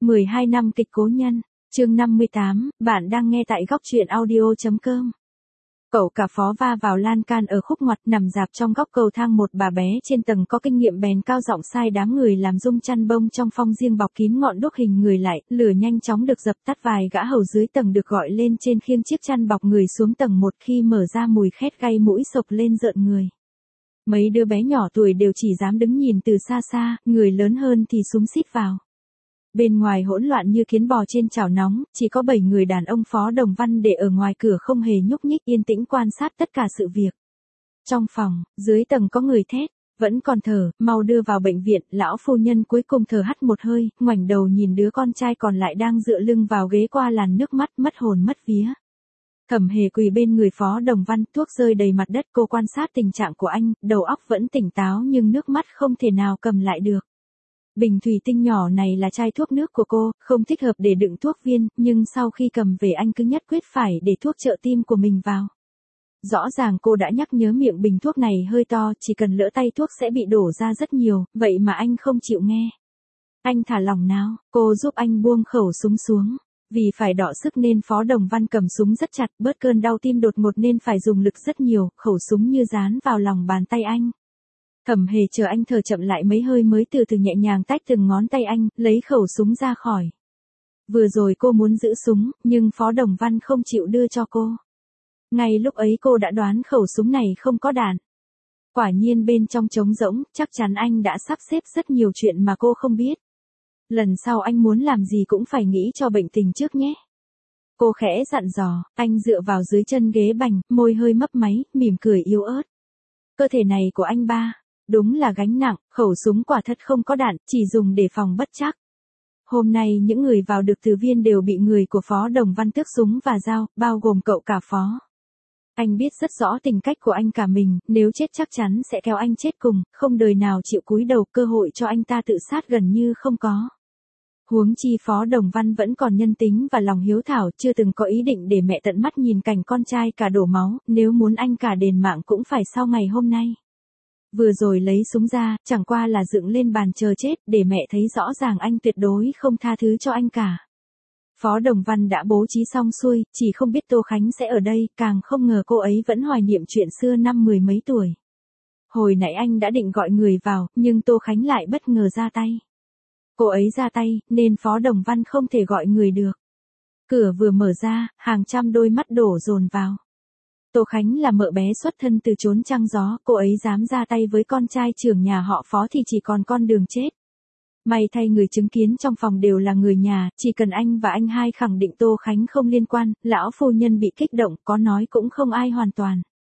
12 năm kịch Cố Nhân, chương 58, bạn đang nghe tại góc truyện audio.com. Cậu cả Phó va vào lan can ở khúc ngoặt, nằm dạp trong góc cầu thang. Một bà bé trên tầng có kinh nghiệm bèn cao giọng sai đám người làm rung chăn bông trong phong riêng bọc kín ngọn đuốc hình người lại, lửa nhanh chóng được dập tắt. Vài gã hầu dưới tầng được gọi lên trên khiêng chiếc chăn bọc người xuống tầng 1. Khi mở ra mùi khét gây mũi sộc lên rợn người. Mấy đứa bé nhỏ tuổi đều chỉ dám đứng nhìn từ xa xa, người lớn hơn thì xúm xít vào. Bên ngoài hỗn loạn như kiến bò trên chảo nóng, chỉ có 7 người đàn ông Phó Đồng Văn để ở ngoài cửa không hề nhúc nhích, yên tĩnh quan sát tất cả sự việc. Trong phòng, dưới tầng có người thét, vẫn còn thở, mau đưa vào bệnh viện. Lão phu nhân cuối cùng thở hắt một hơi, ngoảnh đầu nhìn đứa con trai còn lại đang dựa lưng vào ghế qua làn nước mắt, mất hồn mất vía. Thẩm Hề quỳ bên người Phó Đồng Văn, thuốc rơi đầy mặt đất. Cô quan sát tình trạng của anh, đầu óc vẫn tỉnh táo nhưng nước mắt không thể nào cầm lại được. Bình thủy tinh nhỏ này là chai thuốc nước của cô, không thích hợp để đựng thuốc viên, nhưng sau khi cầm về anh cứ nhất quyết phải để thuốc trợ tim của mình vào. Rõ ràng cô đã nhắc nhớ miệng bình thuốc này hơi to, chỉ cần lỡ tay thuốc sẽ bị đổ ra rất nhiều, vậy mà anh không chịu nghe. Anh thả lỏng nào, cô giúp anh buông khẩu súng xuống. Vì phải đọ sức nên Phó Đồng Văn cầm súng rất chặt, bớt cơn đau tim đột ngột nên phải dùng lực rất nhiều, khẩu súng như dán vào lòng bàn tay anh. Thẩm Hề chờ anh thở chậm lại mấy hơi mới từ từ nhẹ nhàng tách từng ngón tay anh, lấy khẩu súng ra khỏi. Vừa rồi cô muốn giữ súng, nhưng Phó Đồng Văn không chịu đưa cho cô. Ngay lúc ấy cô đã đoán khẩu súng này không có đạn. Quả nhiên bên trong trống rỗng, chắc chắn anh đã sắp xếp rất nhiều chuyện mà cô không biết. Lần sau anh muốn làm gì cũng phải nghĩ cho bệnh tình trước nhé. Cô khẽ dặn dò, anh dựa vào dưới chân ghế bành, môi hơi mấp máy, mỉm cười yếu ớt. Cơ thể này của anh ba, đúng là gánh nặng, khẩu súng quả thật không có đạn, chỉ dùng để phòng bất trắc. Hôm nay những người vào được từ viên đều bị người của Phó Đồng Văn tước súng và dao, bao gồm cậu cả Phó. Anh biết rất rõ tình cách của anh cả mình, nếu chết chắc chắn sẽ kéo anh chết cùng, không đời nào chịu cúi đầu, cơ hội cho anh ta tự sát gần như không có. Huống chi Phó Đồng Văn vẫn còn nhân tính và lòng hiếu thảo, chưa từng có ý định để mẹ tận mắt nhìn cảnh con trai cả đổ máu, nếu muốn anh cả đền mạng cũng phải sau ngày hôm nay. Vừa rồi lấy súng ra, chẳng qua là dựng lên bàn chờ chết, để mẹ thấy rõ ràng anh tuyệt đối không tha thứ cho anh cả. Phó Đồng Văn đã bố trí xong xuôi, chỉ không biết Tô Khánh sẽ ở đây, càng không ngờ cô ấy vẫn hoài niệm chuyện xưa năm 10 mấy tuổi. Hồi nãy anh đã định gọi người vào, nhưng Tô Khánh lại bất ngờ ra tay. Cô ấy ra tay, nên Phó Đồng Văn không thể gọi người được. Cửa vừa mở ra, hàng trăm đôi mắt đổ dồn vào. Tô Khánh là mợ bé xuất thân từ chốn trăng gió, cô ấy dám ra tay với con trai trưởng nhà họ Phó thì chỉ còn con đường chết. May thay người chứng kiến trong phòng đều là người nhà, chỉ cần anh và anh hai khẳng định Tô Khánh không liên quan, lão phu nhân bị kích động, có nói cũng không ai hoàn toàn.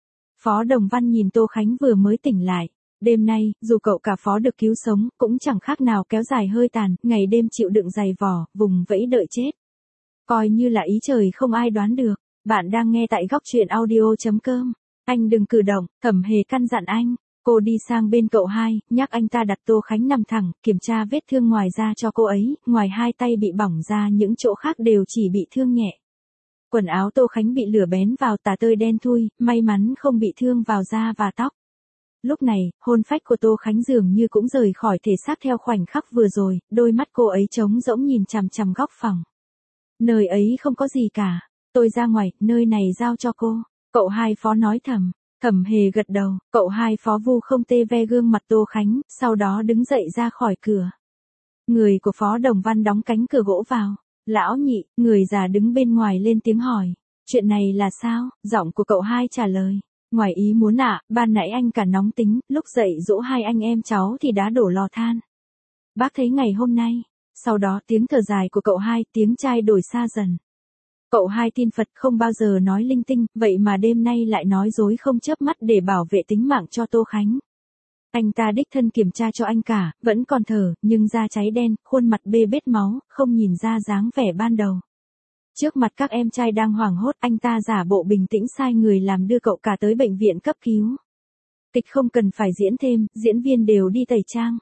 Phó Đồng Văn nhìn Tô Khánh vừa mới tỉnh lại. Đêm nay, dù cậu cả Phó được cứu sống, cũng chẳng khác nào kéo dài hơi tàn, ngày đêm chịu đựng dày vò, vùng vẫy đợi chết. Coi như là ý trời không ai đoán được. Bạn đang nghe tại góc truyện audio.com. Anh đừng cử động, Thẩm Hề căn dặn anh. Cô đi sang bên cậu hai, nhắc anh ta đặt Tô Khánh nằm thẳng, kiểm tra vết thương ngoài da cho cô ấy, ngoài hai tay bị bỏng ra những chỗ khác đều chỉ bị thương nhẹ. Quần áo Tô Khánh bị lửa bén vào tả tơi đen thui, may mắn không bị thương vào da và tóc. Lúc này, hồn phách của Tô Khánh dường như cũng rời khỏi thể xác theo khoảnh khắc vừa rồi, đôi mắt cô ấy trống rỗng nhìn chằm chằm góc phòng. Nơi ấy không có gì cả. Tôi ra ngoài, nơi này giao cho cô. Cậu hai Phó nói thầm. Thẩm Hề gật đầu, cậu hai Phó vu không tê ve gương mặt Tô Khánh, sau đó đứng dậy ra khỏi cửa. Người của Phó Đồng Văn đóng cánh cửa gỗ vào. Lão Nhị, người già đứng bên ngoài lên tiếng hỏi. Chuyện này là sao? Giọng của cậu hai trả lời. Ngoài ý muốn ạ, ban nãy anh cả nóng tính, lúc dậy dỗ hai anh em cháu thì đã đổ lò than. Bác thấy ngày hôm nay. Sau đó tiếng thở dài của cậu hai, tiếng trai đổi xa dần. Cậu hai tin Phật không bao giờ nói linh tinh, vậy mà đêm nay lại nói dối không chớp mắt để bảo vệ tính mạng cho Tô Khánh. Anh ta đích thân kiểm tra cho anh cả, vẫn còn thở, nhưng da cháy đen, khuôn mặt bê bết máu, không nhìn ra dáng vẻ ban đầu. Trước mặt các em trai đang hoảng hốt, anh ta giả bộ bình tĩnh sai người làm đưa cậu cả tới bệnh viện cấp cứu. Kịch không cần phải diễn thêm, diễn viên đều đi tẩy trang.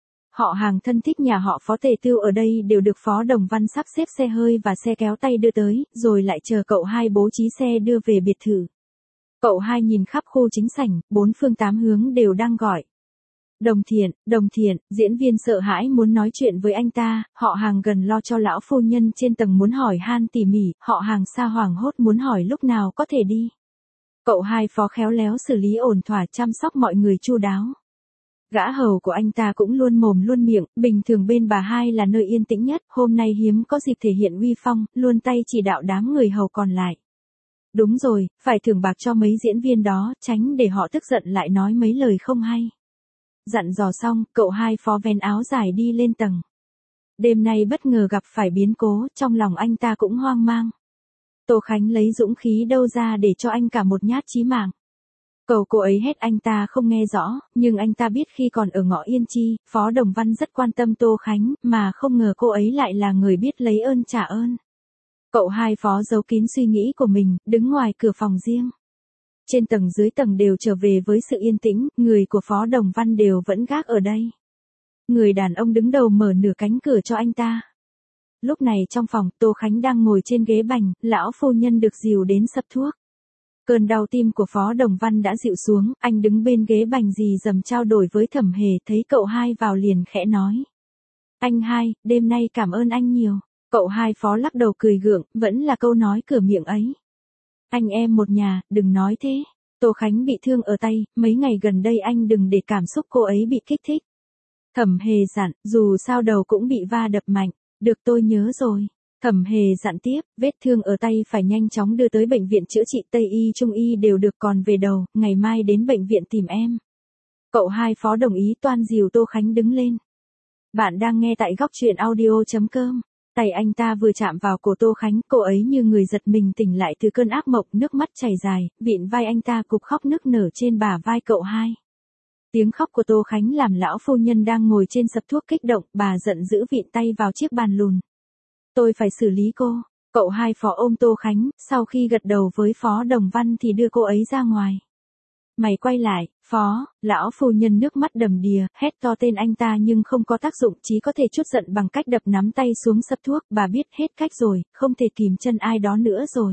Họ hàng thân thích nhà họ Phó Tề Tưu ở đây đều được Phó Đồng Văn sắp xếp xe hơi và xe kéo tay đưa tới, rồi lại chờ cậu hai bố trí xe đưa về biệt thự. Cậu hai nhìn khắp khu chính sảnh, 4 phương 8 hướng đều đang gọi. Đồng Thiện, diễn viên sợ hãi muốn nói chuyện với anh ta, họ hàng gần lo cho lão phu nhân trên tầng muốn hỏi han tỉ mỉ, họ hàng xa hoảng hốt muốn hỏi lúc nào có thể đi. Cậu hai phó khéo léo xử lý ổn thỏa chăm sóc mọi người chu đáo. Gã hầu của anh ta cũng luôn mồm luôn miệng, bình thường bên bà hai là nơi yên tĩnh nhất, hôm nay hiếm có dịp thể hiện uy phong, luôn tay chỉ đạo đám người hầu còn lại. Đúng rồi, phải thưởng bạc cho mấy diễn viên đó, tránh để họ tức giận lại nói mấy lời không hay. Dặn dò xong, cậu hai phó vén áo dài đi lên tầng. Đêm nay bất ngờ gặp phải biến cố, trong lòng anh ta cũng hoang mang. Tô Khánh lấy dũng khí đâu ra để cho anh cả một nhát chí mạng. Cầu cô ấy hết anh ta không nghe rõ, nhưng anh ta biết khi còn ở ngõ Yên Chi, Phó Đồng Văn rất quan tâm Tô Khánh, mà không ngờ cô ấy lại là người biết lấy ơn trả ơn. Cậu hai phó giấu kín suy nghĩ của mình, đứng ngoài cửa phòng riêng. Trên tầng dưới tầng đều trở về với sự yên tĩnh, người của Phó Đồng Văn đều vẫn gác ở đây. Người đàn ông đứng đầu mở nửa cánh cửa cho anh ta. Lúc này trong phòng, Tô Khánh đang ngồi trên ghế bành, lão phu nhân được dìu đến sập thuốc. Cơn đau tim của Phó Đồng Văn đã dịu xuống, anh đứng bên ghế bành dì dầm trao đổi với Thẩm Hề, thấy cậu hai vào liền khẽ nói. Anh hai, đêm nay cảm ơn anh nhiều. Cậu hai phó lắc đầu cười gượng, vẫn là câu nói cửa miệng ấy. Anh em một nhà, đừng nói thế. Tô Khánh bị thương ở tay, mấy ngày gần đây anh đừng để cảm xúc cô ấy bị kích thích. Thẩm Hề dặn, dù sao đầu cũng bị va đập mạnh. Được, tôi nhớ rồi. Thẩm Hề dặn tiếp, vết thương ở tay phải nhanh chóng đưa tới bệnh viện chữa trị, Tây y Trung y đều được, còn về đầu, ngày mai đến bệnh viện tìm em. Cậu hai phó đồng ý, toan dìu Tô Khánh đứng lên. Bạn đang nghe tại góc truyện audio.com. Tay anh ta vừa chạm vào cổ Tô Khánh, cô ấy như người giật mình tỉnh lại từ cơn ác mộng, nước mắt chảy dài, vịn vai anh ta cục khóc nức nở trên bả vai cậu hai. Tiếng khóc của Tô Khánh làm lão phu nhân đang ngồi trên sập thuốc kích động, bà giận dữ vịn tay vào chiếc bàn lùn. Tôi phải xử lý cô. Cậu hai phó ôm Tô Khánh, sau khi gật đầu với Phó Đồng Văn thì đưa cô ấy ra ngoài. Mày quay lại, Phó, lão phu nhân nước mắt đầm đìa, hét to tên anh ta nhưng không có tác dụng, chỉ có thể trút giận bằng cách đập nắm tay xuống sập thuốc, bà biết hết cách rồi, không thể kìm chân ai đó nữa rồi.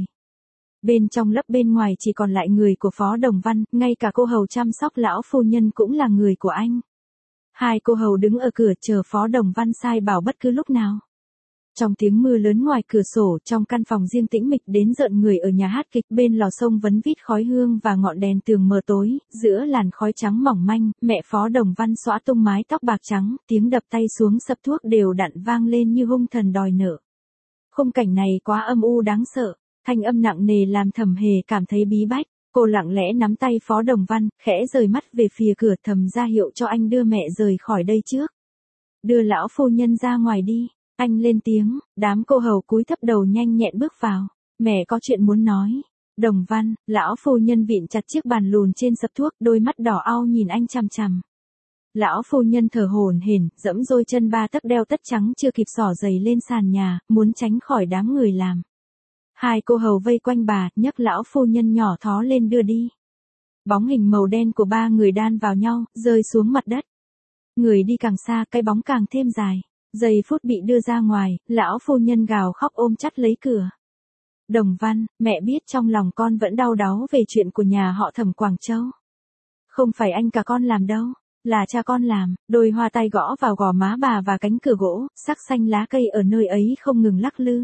Bên trong lấp bên ngoài chỉ còn lại người của Phó Đồng Văn, ngay cả cô hầu chăm sóc lão phu nhân cũng là người của anh. Hai cô hầu đứng ở cửa chờ Phó Đồng Văn sai bảo bất cứ lúc nào. Trong tiếng mưa lớn ngoài cửa sổ, trong căn phòng riêng tĩnh mịch đến rợn người ở nhà hát kịch, bên lò sông vấn vít khói hương và ngọn đèn tường mờ tối, giữa làn khói trắng mỏng manh, mẹ Phó Đồng Văn xõa tung mái tóc bạc trắng, tiếng đập tay xuống sập thuốc đều đặn vang lên như hung thần đòi nợ. Khung cảnh này quá âm u đáng sợ, thanh âm nặng nề làm Thẩm Hề cảm thấy bí bách. Cô lặng lẽ nắm tay Phó Đồng Văn, khẽ rời mắt về phía cửa, thầm ra hiệu cho anh đưa mẹ rời khỏi đây trước. Đưa lão phu nhân ra ngoài đi. Anh lên tiếng, đám cô hầu cúi thấp đầu nhanh nhẹn bước vào. Mẹ có chuyện muốn nói. Đồng Văn, lão phu nhân vịn chặt chiếc bàn lùn trên sập thuốc, đôi mắt đỏ au nhìn anh chằm chằm. Lão phu nhân thở hổn hển, dẫm đôi chân ba tấc đeo tất trắng chưa kịp xỏ giày lên sàn nhà, muốn tránh khỏi đám người làm. Hai cô hầu vây quanh bà, nhấc lão phu nhân nhỏ thó lên đưa đi. Bóng hình màu đen của ba người đan vào nhau, rơi xuống mặt đất. Người đi càng xa, cái bóng càng thêm dài. Giây phút bị đưa ra ngoài, lão phu nhân gào khóc ôm chặt lấy cửa. Đồng Văn, mẹ biết trong lòng con vẫn đau đáu về chuyện của nhà họ Thẩm Quảng Châu. Không phải anh cả con làm đâu, là cha con làm. Đôi hoa tay gõ vào gò má bà và cánh cửa gỗ, sắc xanh lá cây ở nơi ấy không ngừng lắc lư.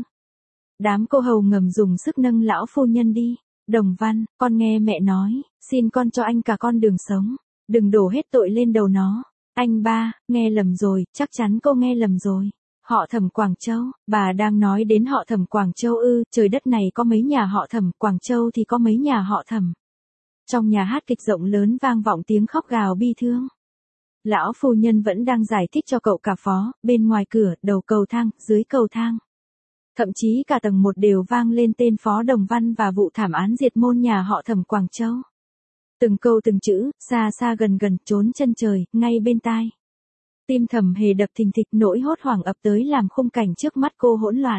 Đám cô hầu ngầm dùng sức nâng lão phu nhân đi. Đồng Văn, con nghe mẹ nói, xin con cho anh cả con đường sống, đừng đổ hết tội lên đầu nó. Anh ba, nghe lầm rồi, chắc chắn cô nghe lầm rồi. Họ Thẩm Quảng Châu, bà đang nói đến họ Thẩm Quảng Châu ư? Trời đất này có mấy nhà họ Thẩm, Quảng Châu thì có mấy nhà họ Thẩm. Trong nhà hát kịch rộng lớn vang vọng tiếng khóc gào bi thương. Lão phu nhân vẫn đang giải thích cho cậu cả Phó, bên ngoài cửa, đầu cầu thang, dưới cầu thang. Thậm chí cả tầng 1 đều vang lên tên Phó Đồng Văn và vụ thảm án diệt môn nhà họ Thẩm Quảng Châu. Từng câu từng chữ, xa xa gần gần, trốn chân trời, ngay bên tai. Tim Thẩm Hề đập thình thịch, nỗi hốt hoảng ập tới làm khung cảnh trước mắt cô hỗn loạn.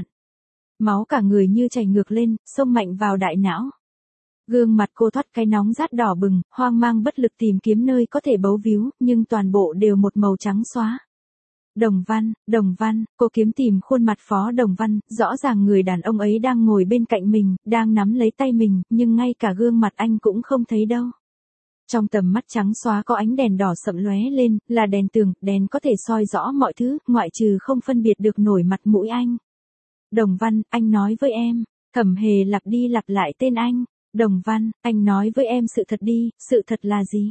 Máu cả người như chảy ngược lên, xông mạnh vào đại não. Gương mặt cô thoát cái nóng rát đỏ bừng, hoang mang bất lực tìm kiếm nơi có thể bấu víu, nhưng toàn bộ đều một màu trắng xóa. Đồng Văn, cô kiếm tìm khuôn mặt Phó Đồng Văn, rõ ràng người đàn ông ấy đang ngồi bên cạnh mình, đang nắm lấy tay mình, nhưng ngay cả gương mặt anh cũng không thấy đâu. Trong tầm mắt trắng xóa có ánh đèn đỏ sậm lóe lên, là đèn tường, đèn có thể soi rõ mọi thứ, ngoại trừ không phân biệt được nổi mặt mũi anh. Đồng Văn, anh nói với em. Thẩm Hề lặp đi lặp lại tên anh. Đồng Văn, anh nói với em sự thật đi, sự thật là gì?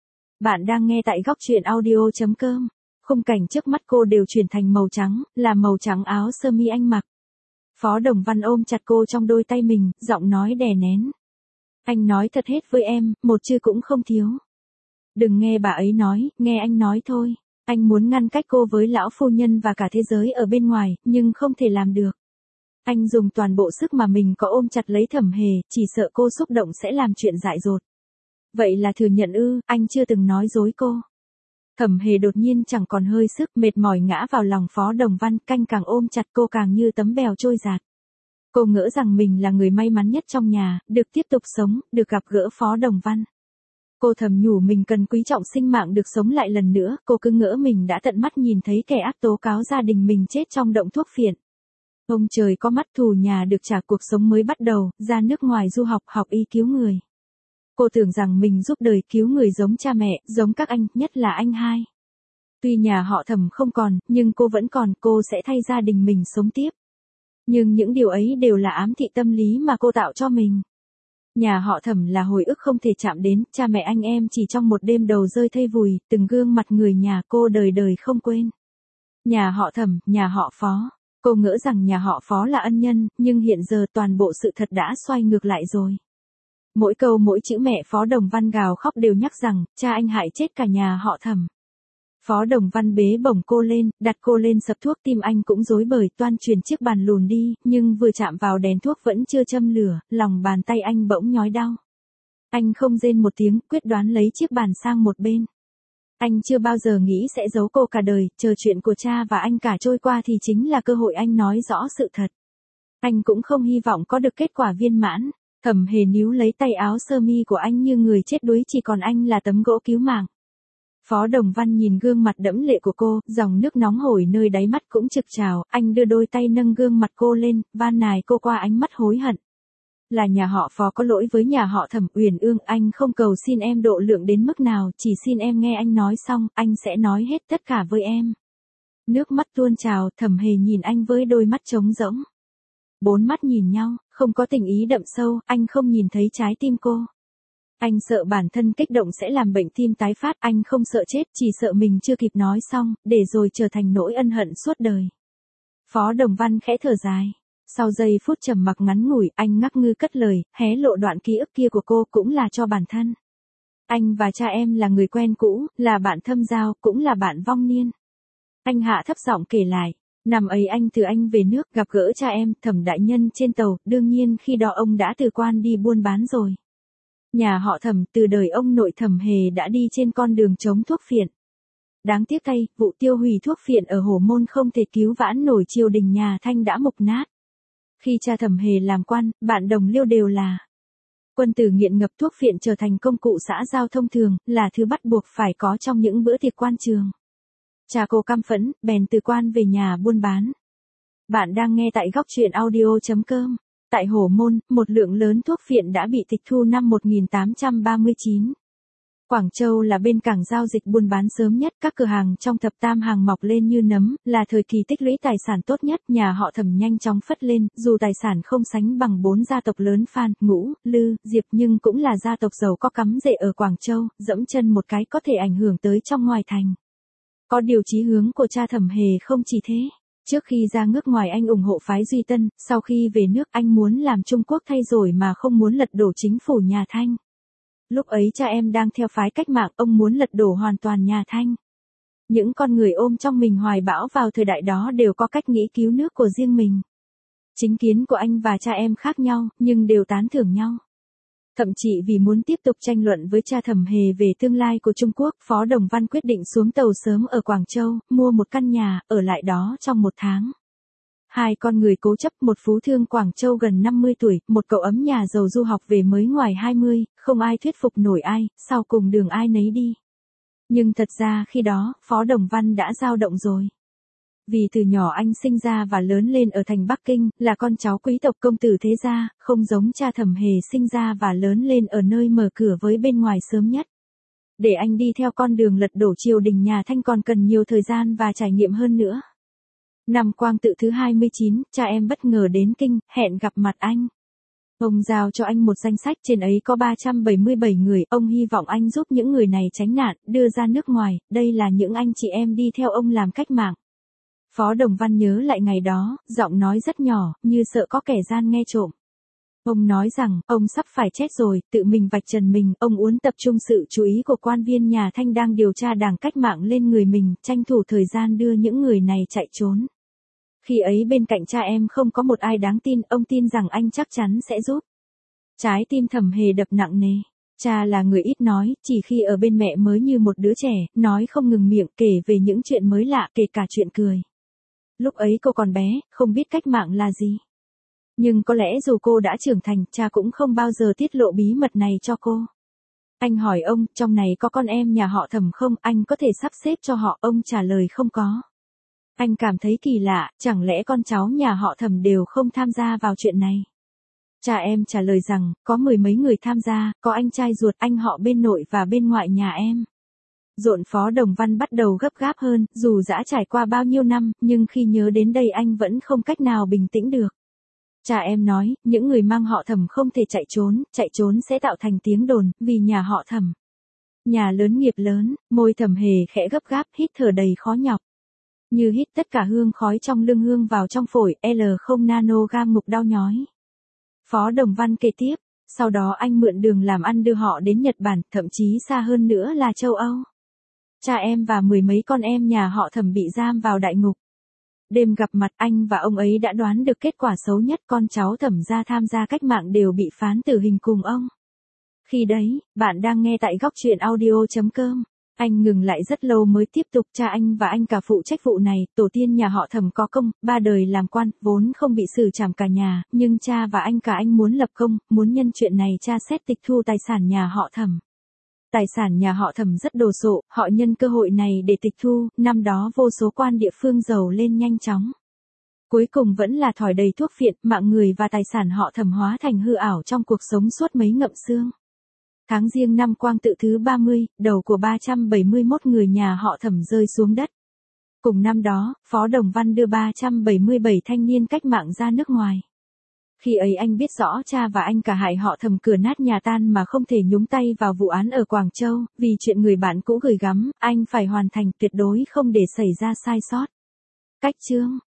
Bạn đang nghe tại góc truyện audio.com. Khung cảnh trước mắt cô đều chuyển thành màu trắng, là màu trắng áo sơ mi anh mặc. Phó Đồng Văn ôm chặt cô trong đôi tay mình, giọng nói đè nén. Anh nói thật hết với em, một chữ cũng không thiếu. Đừng nghe bà ấy nói, nghe anh nói thôi. Anh muốn ngăn cách cô với lão phu nhân và cả thế giới ở bên ngoài, nhưng không thể làm được. Anh dùng toàn bộ sức mà mình có ôm chặt lấy Thẩm Hề, chỉ sợ cô xúc động sẽ làm chuyện dại dột. Vậy là thừa nhận ư, anh chưa từng nói dối cô. Thẩm Hề đột nhiên chẳng còn hơi sức, mệt mỏi ngã vào lòng Phó Đồng Văn, canh càng ôm chặt cô càng như tấm bèo trôi giạt. Cô ngỡ rằng mình là người may mắn nhất trong nhà, được tiếp tục sống, được gặp gỡ Phó Đồng Văn. Cô thầm nhủ mình cần quý trọng sinh mạng được sống lại lần nữa, cô cứ ngỡ mình đã tận mắt nhìn thấy kẻ ác tố cáo gia đình mình chết trong động thuốc phiện. Ông trời có mắt thù nhà được trả, cuộc sống mới bắt đầu, ra nước ngoài du học, học y cứu người. Cô tưởng rằng mình giúp đời cứu người giống cha mẹ, giống các anh, nhất là anh hai. Tuy nhà họ Thẩm không còn, nhưng cô vẫn còn, cô sẽ thay gia đình mình sống tiếp. Nhưng những điều ấy đều là ám thị tâm lý mà cô tạo cho mình. Nhà họ Thẩm là hồi ức không thể chạm đến, cha mẹ anh em chỉ trong một đêm đầu rơi thây vùi, từng gương mặt người nhà cô đời đời không quên. Nhà họ Thẩm, nhà họ Phó. Cô ngỡ rằng nhà họ Phó là ân nhân, nhưng hiện giờ toàn bộ sự thật đã xoay ngược lại rồi. Mỗi câu mỗi chữ mẹ Phó Đồng Văn gào khóc đều nhắc rằng, cha anh hại chết cả nhà họ Thẩm. Phó Đồng Văn bế bổng cô lên, đặt cô lên sập thuốc, tim anh cũng rối bời, toan chuyển chiếc bàn lùn đi, nhưng vừa chạm vào đèn thuốc vẫn chưa châm lửa, lòng bàn tay anh bỗng nhói đau. Anh không rên một tiếng, quyết đoán lấy chiếc bàn sang một bên. Anh chưa bao giờ nghĩ sẽ giấu cô cả đời, chờ chuyện của cha và anh cả trôi qua thì chính là cơ hội anh nói rõ sự thật. Anh cũng không hy vọng có được kết quả viên mãn. Thẩm Hề níu lấy tay áo sơ mi của anh như người chết đuối, chỉ còn anh là tấm gỗ cứu mạng. Phó Đồng Văn nhìn gương mặt đẫm lệ của cô, dòng nước nóng hổi nơi đáy mắt cũng trực trào, anh đưa đôi tay nâng gương mặt cô lên, van nài cô qua ánh mắt hối hận. Là nhà họ Phó có lỗi với nhà họ Thẩm. Uyển Ương, anh không cầu xin em độ lượng đến mức nào, chỉ xin em nghe anh nói xong, anh sẽ nói hết tất cả với em. Nước mắt tuôn trào, Thẩm Hề nhìn anh với đôi mắt trống rỗng. Bốn mắt nhìn nhau, không có tình ý đậm sâu, anh không nhìn thấy trái tim cô. Anh sợ bản thân kích động sẽ làm bệnh tim tái phát, anh không sợ chết, chỉ sợ mình chưa kịp nói xong, để rồi trở thành nỗi ân hận suốt đời. Phó Đồng Văn khẽ thở dài. Sau giây phút trầm mặc ngắn ngủi, anh ngắc ngư cất lời, hé lộ đoạn ký ức kia của cô, cũng là cho bản thân. Anh và cha em là người quen cũ, là bạn thâm giao, cũng là bạn vong niên. Anh hạ thấp giọng kể lại. Năm ấy anh từ Anh về nước, gặp gỡ cha em, Thẩm đại nhân trên tàu, đương nhiên khi đó ông đã từ quan đi buôn bán rồi. Nhà họ Thẩm, từ đời ông nội Thẩm Hề đã đi trên con đường chống thuốc phiện. Đáng tiếc thay, vụ tiêu hủy thuốc phiện ở Hổ Môn không thể cứu vãn nổi, triều đình nhà Thanh đã mục nát. Khi cha Thẩm Hề làm quan, bạn đồng liêu đều là quân tử nghiện ngập, thuốc phiện trở thành công cụ xã giao thông thường, là thứ bắt buộc phải có trong những bữa tiệc quan trường. Cha cô căm phẫn, bèn từ quan về nhà buôn bán. Bạn đang nghe tại góc truyện audio.com. Tại Hổ Môn, một lượng lớn thuốc phiện đã bị tịch thu năm 1839. Quảng Châu là bên cảng giao dịch buôn bán sớm nhất, các cửa hàng trong thập tam hàng mọc lên như nấm, là thời kỳ tích lũy tài sản tốt nhất, nhà họ Thẩm nhanh chóng phất lên, dù tài sản không sánh bằng 4 gia tộc lớn Phan, Ngũ, Lư, Diệp nhưng cũng là gia tộc giàu có cắm rễ ở Quảng Châu, dẫm chân một cái có thể ảnh hưởng tới trong ngoài thành. Có điều chí hướng của cha Thẩm Hề không chỉ thế. Trước khi ra nước ngoài anh ủng hộ phái Duy Tân, sau khi về nước anh muốn làm Trung Quốc thay rồi mà không muốn lật đổ chính phủ nhà Thanh. Lúc ấy cha em đang theo phái cách mạng, ông muốn lật đổ hoàn toàn nhà Thanh. Những con người ôm trong mình hoài bão vào thời đại đó đều có cách nghĩ cứu nước của riêng mình. Chính kiến của anh và cha em khác nhau, nhưng đều tán thưởng nhau. Thậm chí vì muốn tiếp tục tranh luận với cha Thẩm Hề về tương lai của Trung Quốc, Phó Đồng Văn quyết định xuống tàu sớm ở Quảng Châu, mua một căn nhà, ở lại đó trong 1 tháng. Hai con người cố chấp, một phú thương Quảng Châu gần 50 tuổi, một cậu ấm nhà giàu du học về mới ngoài 20, không ai thuyết phục nổi ai, sau cùng đường ai nấy đi. Nhưng thật ra khi đó, Phó Đồng Văn đã dao động rồi. Vì từ nhỏ anh sinh ra và lớn lên ở thành Bắc Kinh, là con cháu quý tộc công tử thế gia, không giống cha Thẩm Hề sinh ra và lớn lên ở nơi mở cửa với bên ngoài sớm nhất. để anh đi theo con đường lật đổ triều đình nhà Thanh còn cần nhiều thời gian và trải nghiệm hơn nữa. Năm Quang Tự thứ 29, cha em bất ngờ đến kinh, hẹn gặp mặt anh. Ông giao cho anh một danh sách, trên ấy có 377 người, ông hy vọng anh giúp những người này tránh nạn, đưa ra nước ngoài, đây là những anh chị em đi theo ông làm cách mạng. Phó Đồng Văn nhớ lại ngày đó, giọng nói rất nhỏ, như sợ có kẻ gian nghe trộm. Ông nói rằng, ông sắp phải chết rồi, tự mình vạch trần mình, ông muốn tập trung sự chú ý của quan viên nhà Thanh đang điều tra đảng cách mạng lên người mình, tranh thủ thời gian đưa những người này chạy trốn. Khi ấy bên cạnh cha em không có một ai đáng tin, ông tin rằng anh chắc chắn sẽ giúp. Trái tim Thẩm Hề đập nặng nề. Cha là người ít nói, chỉ khi ở bên mẹ mới như một đứa trẻ, nói không ngừng miệng, kể về những chuyện mới lạ, kể cả chuyện cười. Lúc ấy cô còn bé, không biết cách mạng là gì. Nhưng có lẽ dù cô đã trưởng thành, cha cũng không bao giờ tiết lộ bí mật này cho cô. Anh hỏi ông, trong này có con em nhà họ Thẩm không, anh có thể sắp xếp cho họ, ông trả lời không có. Anh cảm thấy kỳ lạ, chẳng lẽ con cháu nhà họ Thẩm đều không tham gia vào chuyện này? Cha em trả lời rằng, có 10 mấy người tham gia, có anh trai ruột, anh họ bên nội và bên ngoại nhà em. Dộn Phó Đồng Văn bắt đầu gấp gáp hơn, dù đã trải qua bao nhiêu năm, nhưng khi nhớ đến đây anh vẫn không cách nào bình tĩnh được. Cha em nói, những người mang họ Thẩm không thể chạy trốn sẽ tạo thành tiếng đồn, vì nhà họ Thẩm. Nhà lớn nghiệp lớn, môi Thẩm Hề khẽ gấp gáp, hít thở đầy khó nhọc. Như hít tất cả hương khói trong lưng hương vào trong phổi, L0 nanogam ngục đau nhói. Phó Đồng Văn kể tiếp, sau đó anh mượn đường làm ăn đưa họ đến Nhật Bản, thậm chí xa hơn nữa là châu Âu. Cha em và 10 mấy con em nhà họ Thẩm bị giam vào đại ngục. Đêm gặp mặt anh và ông ấy đã đoán được kết quả xấu nhất, con cháu Thẩm gia tham gia cách mạng đều bị phán tử hình cùng ông. Khi đấy, bạn đang nghe tại góc truyện audio.com. Anh ngừng lại rất lâu mới tiếp tục, cha anh và anh cả phụ trách vụ này, tổ tiên nhà họ Thẩm có công, 3 đời làm quan, vốn không bị xử trảm cả nhà, nhưng cha và anh cả anh muốn lập công, muốn nhân chuyện này tra xét tịch thu tài sản nhà họ Thẩm. Tài sản nhà họ Thẩm rất đồ sộ, họ nhân cơ hội này để tịch thu, năm đó vô số quan địa phương giàu lên nhanh chóng. Cuối cùng vẫn là thỏi đầy thuốc phiện, mạng người và tài sản họ Thẩm hóa thành hư ảo trong cuộc sống suốt mấy ngậm xương. Tháng Giêng năm Quang Tự thứ 30, đầu của 371 người nhà họ Thẩm rơi xuống đất. Cùng năm đó, Phó Đồng Văn đưa 377 thanh niên cách mạng ra nước ngoài. Khi ấy anh biết rõ cha và anh cả hại họ Thẩm cửa nát nhà tan mà không thể nhúng tay vào vụ án ở Quảng Châu, vì chuyện người bạn cũ gửi gắm, anh phải hoàn thành, tuyệt đối không để xảy ra sai sót. Cách chương